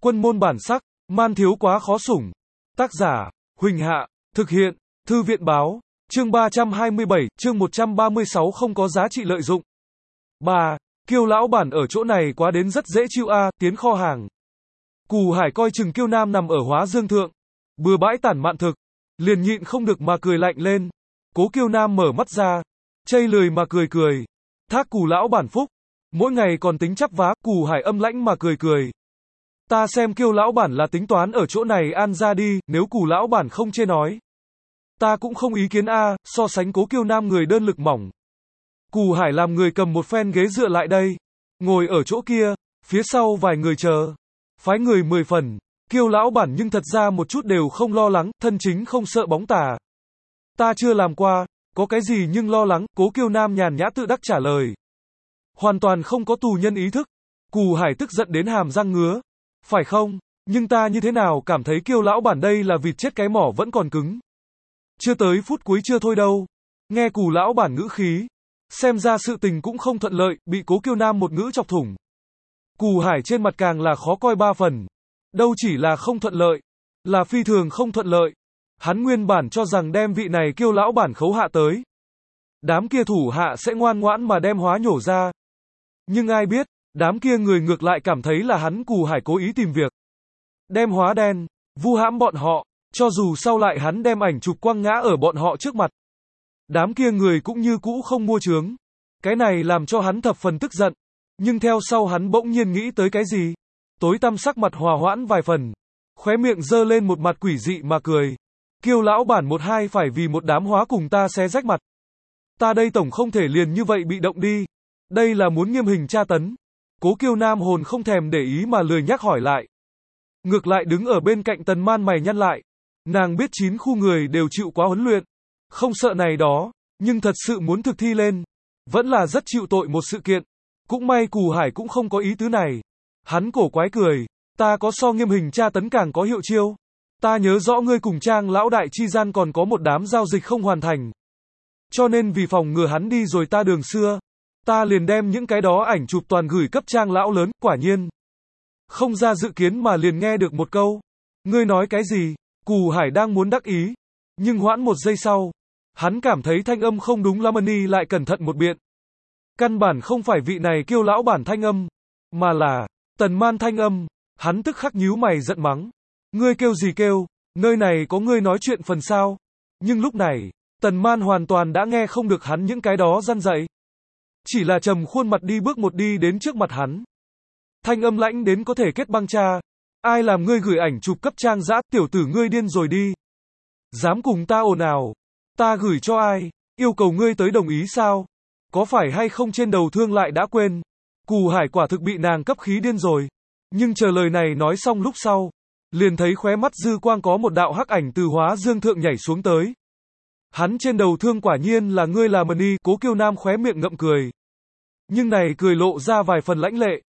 Quân môn bản sắc, man thiếu quá khó sủng. Tác giả, Huỳnh Hạ, thực hiện, Thư viện báo, chương 327, chương 136 không có giá trị lợi dụng. 3. Kiêu lão bản ở chỗ này quá đến rất dễ chịu a, tiến kho hàng. Cù Hải coi chừng Kiêu Nam nằm ở Hóa Dương Thượng, bừa bãi tản mạn thực, liền nhịn không được mà cười lạnh lên. Cố Kiêu Nam mở mắt ra, chây lười mà cười cười. Thác Cù lão bản phúc, mỗi ngày còn tính chắp vá. Cù Hải âm lãnh mà cười cười. Ta xem Kiêu lão bản là tính toán ở chỗ này an ra đi, nếu Cù lão bản không chê nói. Ta cũng không ý kiến a, so sánh Cố Kiêu Nam người đơn lực mỏng. Cù Hải làm người cầm một phen ghế dựa lại đây, ngồi ở chỗ kia, phía sau vài người chờ. Phái người 10 phần, Kiêu lão bản nhưng thật ra một chút đều không lo lắng, thân chính không sợ bóng tà. Ta chưa làm qua, có cái gì nhưng lo lắng, Cố Kiêu Nam nhàn nhã tự đắc trả lời. Hoàn toàn không có tù nhân ý thức. Cù Hải tức giận đến hàm răng ngứa. Phải không? Nhưng ta như thế nào cảm thấy Kiêu lão bản đây là vịt chết cái mỏ vẫn còn cứng. Chưa tới phút cuối chưa thôi đâu. Nghe Cù lão bản ngữ khí, xem ra sự tình cũng không thuận lợi, bị Cố Kiêu Nam một ngữ chọc thủng. Cù Hải trên mặt càng là khó coi 3 phần. Đâu chỉ là không thuận lợi, là phi thường không thuận lợi. Hắn nguyên bản cho rằng đem vị này Kiêu lão bản khấu hạ tới, đám kia thủ hạ sẽ ngoan ngoãn mà đem hóa nhổ ra. Nhưng ai biết, đám kia người ngược lại cảm thấy là hắn Cù Hải cố ý tìm việc, đem hóa đen, vu hãm bọn họ, cho dù sau lại hắn đem ảnh chụp quăng ngã ở bọn họ trước mặt. Đám kia người cũng như cũ không mua chướng. Cái này làm cho hắn thập phần tức giận. Nhưng theo sau hắn bỗng nhiên nghĩ tới cái gì? Tối tăm sắc mặt hòa hoãn vài phần. Khóe miệng giơ lên một mặt quỷ dị mà cười. Kiêu lão bản một hai phải vì một đám hóa cùng ta xé rách mặt. Ta đây tổng không thể liền như vậy bị động đi. Đây là muốn nghiêm hình tra tấn. Cố Kiêu Nam hồn không thèm để ý mà lười nhắc hỏi lại. Ngược lại đứng ở bên cạnh Tần Man mày nhăn lại. Nàng biết 9 khu người đều chịu quá huấn luyện. Không sợ này đó, nhưng thật sự muốn thực thi lên. Vẫn là rất chịu tội một sự kiện. Cũng may Cù Hải cũng không có ý tứ này. Hắn cổ quái cười. Ta có so nghiêm hình tra tấn càng có hiệu chiêu. Ta nhớ rõ ngươi cùng Trang lão đại chi gian còn có một đám giao dịch không hoàn thành. Cho nên vì phòng ngừa hắn đi rồi ta đường xưa. Ta liền đem những cái đó ảnh chụp toàn gửi cấp Trang lão lớn, quả nhiên. Không ra dự kiến mà liền nghe được một câu. Ngươi nói cái gì? Cù Hải đang muốn đắc ý. Nhưng hoãn một giây sau. Hắn cảm thấy thanh âm không đúng lắm, lại cẩn thận một biện. Căn bản không phải vị này Kiêu lão bản thanh âm, mà là Tần Man thanh âm. Hắn tức khắc nhíu mày giận mắng. Ngươi kêu gì kêu, nơi này có ngươi nói chuyện phần sao? Nhưng lúc này, Tần Man hoàn toàn đã nghe không được hắn những cái đó răn dạy. Chỉ là trầm khuôn mặt đi bước một đi đến trước mặt hắn. Thanh âm lãnh đến có thể kết băng cha. Ai làm ngươi gửi ảnh chụp cấp Trang dã, tiểu tử ngươi điên rồi đi. Dám cùng ta ồn ào. Ta gửi cho ai? Yêu cầu ngươi tới đồng ý sao? Có phải hay không trên đầu thương lại đã quên? Cù Hải quả thực bị nàng cấp khí điên rồi. Nhưng chờ lời này nói xong lúc sau, liền thấy khóe mắt dư quang có một đạo hắc ảnh từ Hóa Dương Thượng nhảy xuống tới. Hắn trên đầu thương quả nhiên là ngươi là Mani. Cố Kiêu Nam khóe miệng ngậm cười. Nhưng này cười lộ ra vài phần lãnh lệ.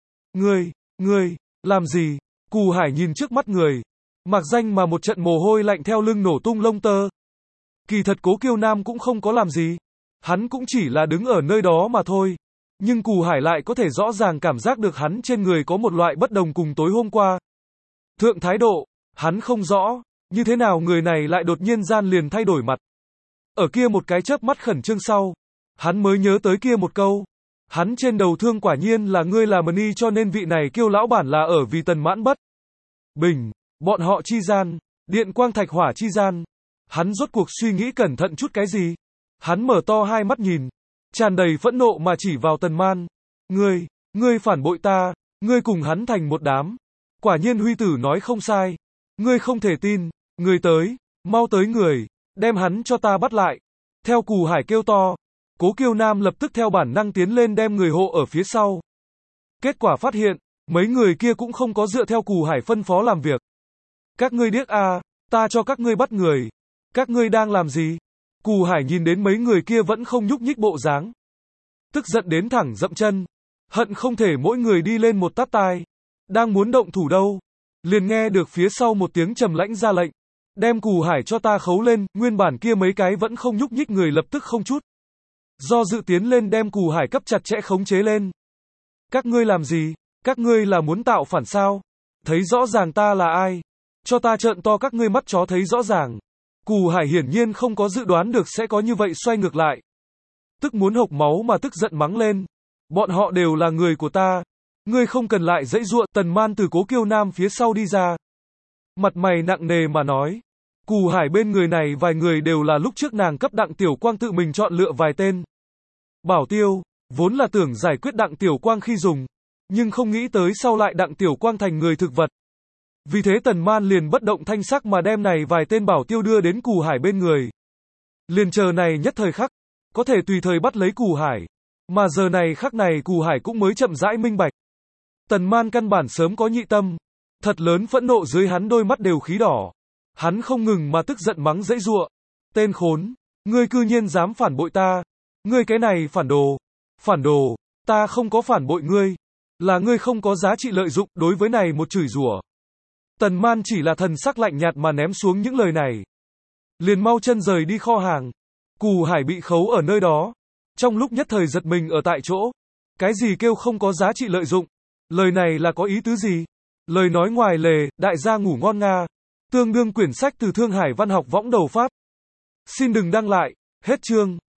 Ngươi, làm gì? Cù Hải nhìn trước mắt người. Mặc danh mà một trận mồ hôi lạnh theo lưng nổ tung lông tơ. Kỳ thật Cố Kiêu Nam cũng không có làm gì. Hắn cũng chỉ là đứng ở nơi đó mà thôi. Nhưng Cù Hải lại có thể rõ ràng cảm giác được hắn trên người có một loại bất đồng cùng tối hôm qua. Thượng thái độ, hắn không rõ, như thế nào người này lại đột nhiên gian liền thay đổi mặt. Ở kia một cái chớp mắt khẩn trương sau, hắn mới nhớ tới kia một câu. Hắn trên đầu thương quả nhiên là ngươi là Mani, cho nên vị này Kiêu lão bản là ở vì Tần Mãn bất bình, bọn họ chi gian, điện quang thạch hỏa chi gian. Hắn rốt cuộc suy nghĩ cẩn thận chút cái gì? Hắn mở to hai mắt nhìn, tràn đầy phẫn nộ mà chỉ vào Tần Man. Ngươi phản bội ta, ngươi cùng hắn thành một đám. Quả nhiên Huy tử nói không sai. Ngươi không thể tin, ngươi tới, mau tới người, đem hắn cho ta bắt lại. Theo Cù Hải kêu to, Cố Kiêu Nam lập tức theo bản năng tiến lên đem người hộ ở phía sau. Kết quả phát hiện, mấy người kia cũng không có dựa theo Cù Hải phân phó làm việc. Các ngươi điếc à, ta cho các ngươi bắt người. Các ngươi đang làm gì? Cù Hải nhìn đến mấy người kia vẫn không nhúc nhích bộ dáng, tức giận đến thẳng dậm chân, hận không thể mỗi người đi lên một tát tai. Đang muốn động thủ đâu, liền nghe được phía sau một tiếng trầm lãnh ra lệnh, đem Cù Hải cho ta khấu lên. Nguyên bản kia mấy cái vẫn không nhúc nhích người lập tức không chút do dự tiến lên đem Cù Hải cấp chặt chẽ khống chế lên. Các ngươi làm gì? Các ngươi là muốn tạo phản sao? Thấy rõ ràng ta là ai? Cho ta trợn to các ngươi mắt chó thấy rõ ràng. Cù Hải hiển nhiên không có dự đoán được sẽ có như vậy xoay ngược lại. Tức muốn hộc máu mà tức giận mắng lên. Bọn họ đều là người của ta. Ngươi không cần lại dãy dụa. Tần Man từ Cố Kiêu Nam phía sau đi ra. Mặt mày nặng nề mà nói. Cù Hải bên người này vài người đều là lúc trước nàng cấp Đặng Tiểu Quang tự mình chọn lựa vài tên. Bảo tiêu, vốn là tưởng giải quyết Đặng Tiểu Quang khi dùng, nhưng không nghĩ tới sau lại Đặng Tiểu Quang thành người thực vật. Vì thế Tần Man liền bất động thanh sắc mà đem này vài tên bảo tiêu đưa đến Cù Hải bên người. Liền chờ này nhất thời khắc, có thể tùy thời bắt lấy Cù Hải. Mà giờ này khắc này Cù Hải cũng mới chậm rãi minh bạch. Tần Man căn bản sớm có nhị tâm, thật lớn phẫn nộ dưới hắn đôi mắt đều khí đỏ. Hắn không ngừng mà tức giận mắng dãy giụa. Tên khốn, ngươi cư nhiên dám phản bội ta. Ngươi cái này phản đồ, ta không có phản bội ngươi. Là ngươi không có giá trị lợi dụng. Đối với này một chửi rủa, Tần Man chỉ là thần sắc lạnh nhạt mà ném xuống những lời này. Liền mau chân rời đi kho hàng. Cù Hải bị khấu ở nơi đó. Trong lúc nhất thời giật mình ở tại chỗ. Cái gì kêu không có giá trị lợi dụng? Lời này là có ý tứ gì? Lời nói ngoài lề, đại gia ngủ ngon nga. Tương đương quyển sách từ Thương Hải Văn học võng đầu phát. Xin đừng đăng lại. Hết chương.